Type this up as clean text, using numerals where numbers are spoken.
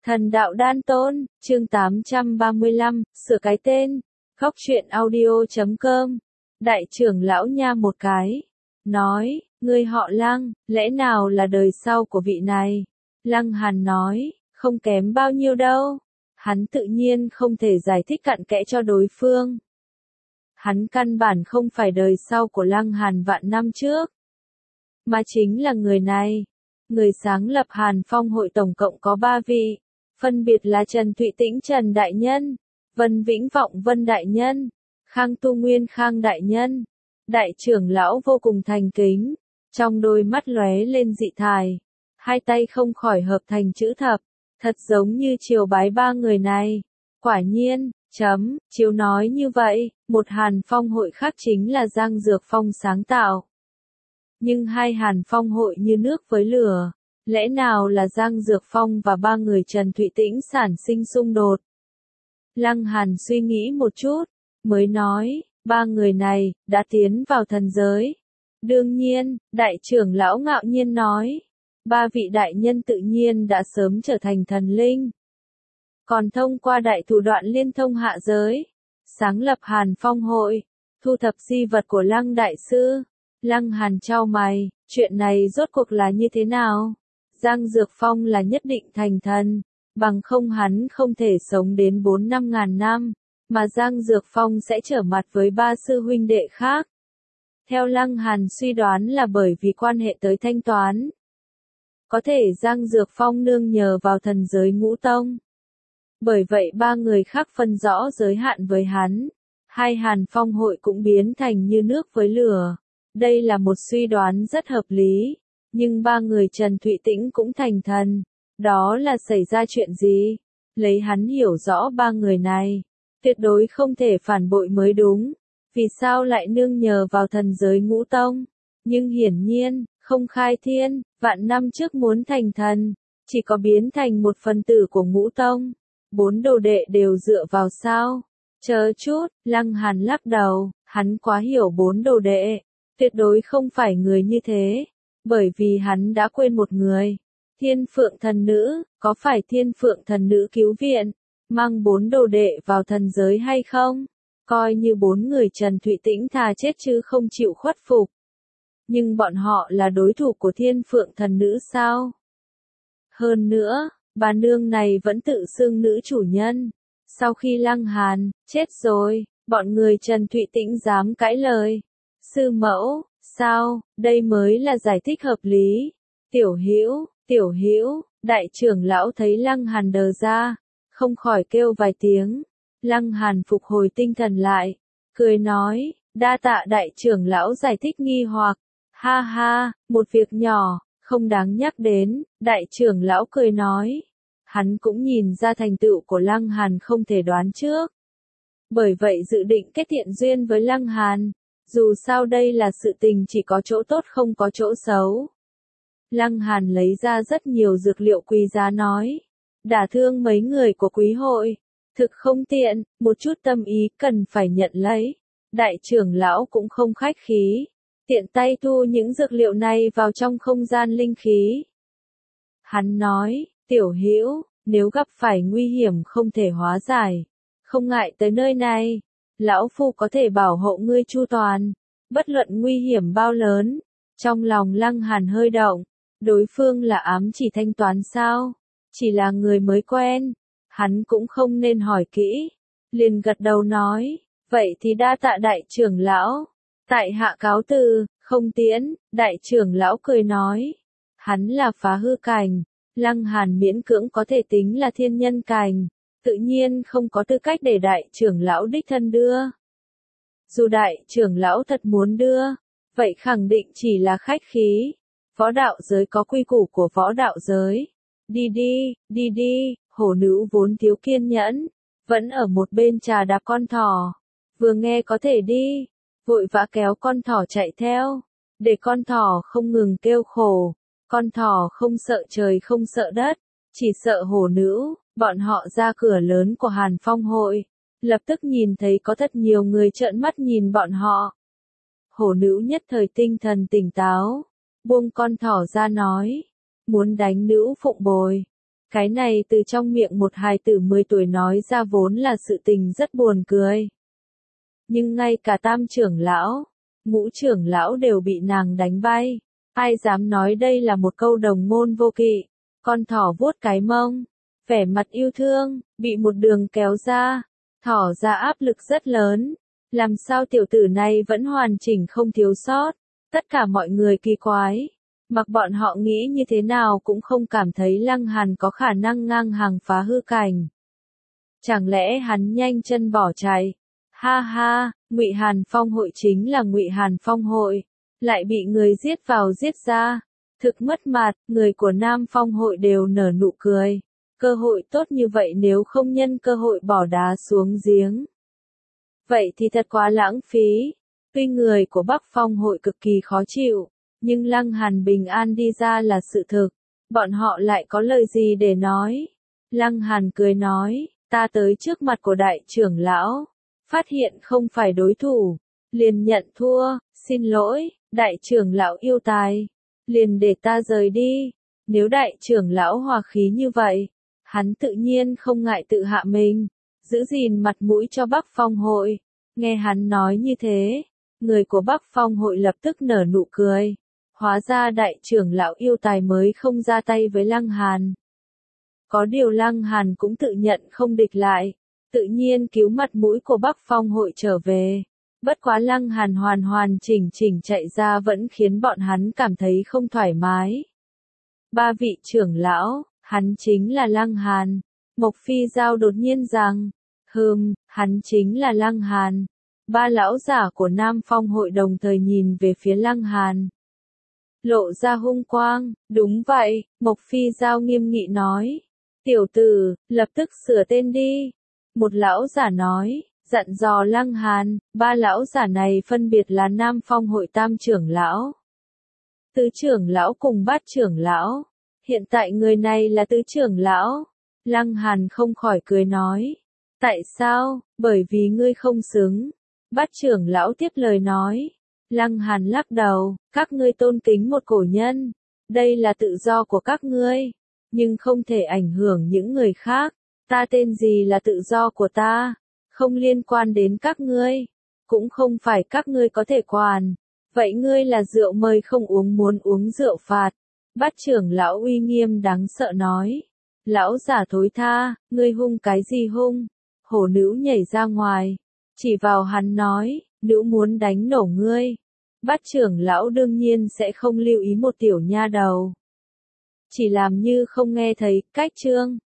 Thần đạo đan tôn, chương 835, sửa cái tên. Góc truyện audio.com. Đại trưởng lão nha một cái. Nói, ngươi họ Lăng, lẽ nào là đời sau của vị này? Lăng Hàn nói, không kém bao nhiêu đâu. Hắn tự nhiên không thể giải thích cặn kẽ cho đối phương. Hắn căn bản không phải đời sau của Lăng Hàn vạn năm trước, mà chính là người này. Người sáng lập Hàn Phong hội tổng cộng có 3 vị, phân biệt là Trần Thụy Tĩnh Trần Đại Nhân, Vân Vĩnh Vọng Vân Đại Nhân, Khang Tu Nguyên Khang Đại Nhân. Đại trưởng lão vô cùng thành kính, trong đôi mắt lóe lên dị thải, hai tay không khỏi hợp thành chữ thập, thật giống như triều bái 3 người này. Quả nhiên, chiếu nói như vậy, một Hàn Phong hội khác chính là Giang Dược Phong sáng tạo. Nhưng hai Hàn Phong hội như nước với lửa, lẽ nào là Giang Dược Phong và 3 người Trần Thụy Tĩnh sản sinh xung đột? Lăng Hàn suy nghĩ một chút, mới nói, 3 người này, đã tiến vào thần giới. Đương nhiên, đại trưởng lão ngạo nhiên nói, 3 vị đại nhân tự nhiên đã sớm trở thành thần linh. Còn thông qua đại thủ đoạn liên thông hạ giới, sáng lập Hàn Phong hội, thu thập di vật của Lăng Đại Sư. Lăng Hàn chau mày, chuyện này rốt cuộc là như thế nào? Giang Dược Phong là nhất định thành thần, bằng không hắn không thể sống đến 4-5 ngàn năm, mà Giang Dược Phong sẽ trở mặt với 3 sư huynh đệ khác. Theo Lăng Hàn suy đoán là bởi vì quan hệ tới thanh toán. Có thể Giang Dược Phong nương nhờ vào thần giới ngũ tông. Bởi vậy 3 người khác phân rõ giới hạn với hắn. Hai Hàn Phong hội cũng biến thành như nước với lửa. Đây là một suy đoán rất hợp lý. Nhưng 3 người Trần Thụy Tĩnh cũng thành thần. Đó là xảy ra chuyện gì? Lấy hắn hiểu rõ 3 người này, tuyệt đối không thể phản bội mới đúng. Vì sao lại nương nhờ vào thần giới ngũ tông? Nhưng hiển nhiên, không khai thiên, vạn năm trước muốn thành thần, chỉ có biến thành một phần tử của ngũ tông. 4 đồ đệ đều dựa vào sao? Chờ chút, Lăng Hàn lắc đầu, hắn quá hiểu 4 đồ đệ, tuyệt đối không phải người như thế, bởi vì hắn đã quên một người. Thiên Phượng thần nữ, có phải Thiên Phượng thần nữ cứu viện, mang 4 đồ đệ vào thần giới hay không? Coi như 4 người Trần Thụy Tĩnh thà chết chứ không chịu khuất phục. Nhưng bọn họ là đối thủ của Thiên Phượng thần nữ sao? Hơn nữa, bà nương này vẫn tự xưng nữ chủ nhân. Sau khi Lăng Hàn chết rồi, bọn người Trần Thụy Tĩnh dám cãi lời. Sư mẫu, sao, đây mới là giải thích hợp lý. Tiểu Hữu, đại trưởng lão thấy Lăng Hàn đờ ra, không khỏi kêu vài tiếng. Lăng Hàn phục hồi tinh thần lại, cười nói, đa tạ đại trưởng lão giải thích nghi hoặc. Ha ha, một việc nhỏ, không đáng nhắc đến, đại trưởng lão cười nói. Hắn cũng nhìn ra thành tựu của Lăng Hàn không thể đoán trước. Bởi vậy dự định kết thiện duyên với Lăng Hàn. Dù sao đây là sự tình chỉ có chỗ tốt không có chỗ xấu. Lăng Hàn lấy ra rất nhiều dược liệu quý giá nói. Đả thương mấy người của quý hội. Thực không tiện, một chút tâm ý cần phải nhận lấy. Đại trưởng lão cũng không khách khí. Tiện tay thu những dược liệu này vào trong không gian linh khí. Hắn nói, Tiểu Hữu, nếu gặp phải nguy hiểm không thể hóa giải, không ngại tới nơi này. Lão Phu có thể bảo hộ ngươi chu toàn, bất luận nguy hiểm bao lớn. Trong lòng Lăng Hàn hơi động, đối phương là ám chỉ thanh toán sao? Chỉ là người mới quen, hắn cũng không nên hỏi kỹ. Liền gật đầu nói, vậy thì đa tạ đại trưởng lão. Tại hạ cáo từ, không tiễn, đại trưởng lão cười nói. Hắn là phá hư cảnh, Lăng Hàn miễn cưỡng có thể tính là thiên nhân cảnh. Tự nhiên không có tư cách để đại trưởng lão đích thân đưa. Dù đại trưởng lão thật muốn đưa, vậy khẳng định chỉ là khách khí. Võ đạo giới có quy củ của võ đạo giới. Đi đi, hổ nữ vốn thiếu kiên nhẫn, vẫn ở một bên trà đạp con thỏ. Vừa nghe có thể đi, vội vã kéo con thỏ chạy theo, để con thỏ không ngừng kêu khổ. Con thỏ không sợ trời không sợ đất, chỉ sợ hổ nữ. Bọn họ ra cửa lớn của Hàn Phong hội, lập tức nhìn thấy có thật nhiều người trợn mắt nhìn bọn họ. Hổ nữ nhất thời tinh thần tỉnh táo, buông con thỏ ra nói, muốn đánh nữ phụng bồi, Cái này từ trong miệng một hài tử 10 tuổi nói ra vốn là sự tình rất buồn cười. Nhưng ngay cả tam trưởng lão, ngũ trưởng lão đều bị nàng đánh bay. Ai dám nói đây là một câu đồng môn vô kỵ. Con thỏ vuốt cái mông, vẻ mặt yêu thương, bị một đường kéo ra. Thỏ ra áp lực rất lớn. Làm sao tiểu tử này vẫn hoàn chỉnh không thiếu sót. Tất cả mọi người kỳ quái. Mặc bọn họ nghĩ như thế nào cũng không cảm thấy Lăng Hàn có khả năng ngang hàng phá hư cảnh. Chẳng lẽ hắn nhanh chân bỏ chạy? Ha ha, Ngụy Hàn Phong hội chính là Ngụy Hàn Phong hội, lại bị người giết vào giết ra, thực mất mặt, người của Nam Phong hội đều nở nụ cười. Cơ hội tốt như vậy nếu không nhân cơ hội bỏ đá xuống giếng. Vậy thì thật quá lãng phí. Tuy người của Bắc Phong hội cực kỳ khó chịu, nhưng Lăng Hàn bình an đi ra là sự thực. Bọn họ lại có lời gì để nói? Lăng Hàn cười nói, ta tới trước mặt của đại trưởng lão, phát hiện không phải đối thủ, liền nhận thua, xin lỗi, đại trưởng lão yêu tài, liền để ta rời đi. Nếu đại trưởng lão hòa khí như vậy, hắn tự nhiên không ngại tự hạ mình, giữ gìn mặt mũi cho Bắc Phong hội. Nghe hắn nói như thế, người của Bắc Phong hội lập tức nở nụ cười. Hóa ra đại trưởng lão yêu tài mới không ra tay với Lăng Hàn. Có điều Lăng Hàn cũng tự nhận không địch lại, tự nhiên cứu mặt mũi của Bắc Phong hội trở về. Bất quá Lăng Hàn hoàn hoàn chỉnh chỉnh chạy ra vẫn khiến bọn hắn cảm thấy không thoải mái. Ba vị trưởng lão, hắn chính là Lăng Hàn. Mộc Phi Giao đột nhiên rằng, hắn chính là Lăng Hàn. Ba lão giả của Nam Phong hội đồng thời nhìn về phía Lăng Hàn. Lộ ra hung quang, đúng vậy, Mộc Phi Giao nghiêm nghị nói. Tiểu tử, lập tức sửa tên đi. Một lão giả nói, dặn dò Lăng Hàn, ba lão giả này phân biệt là Nam Phong hội tam trưởng lão, tứ trưởng lão cùng bát trưởng lão. Hiện tại người này là tứ trưởng lão. Lăng Hàn không khỏi cười nói. Tại sao? Bởi vì ngươi không xứng. Bát trưởng lão tiếp lời nói. Lăng Hàn lắc đầu, các ngươi tôn kính một cổ nhân. Đây là tự do của các ngươi, nhưng không thể ảnh hưởng những người khác. Ta tên gì là tự do của ta, không liên quan đến các ngươi, cũng không phải các ngươi có thể quản. Vậy ngươi là rượu mời không uống muốn uống rượu phạt. Bát trưởng lão uy nghiêm đáng sợ nói. Lão giả thối tha, ngươi hung cái gì hung? Hổ nữ nhảy ra ngoài, chỉ vào hắn nói, nữ muốn đánh nổ ngươi. Bát trưởng lão đương nhiên sẽ không lưu ý một tiểu nha đầu. Chỉ làm như không nghe thấy, cách chương.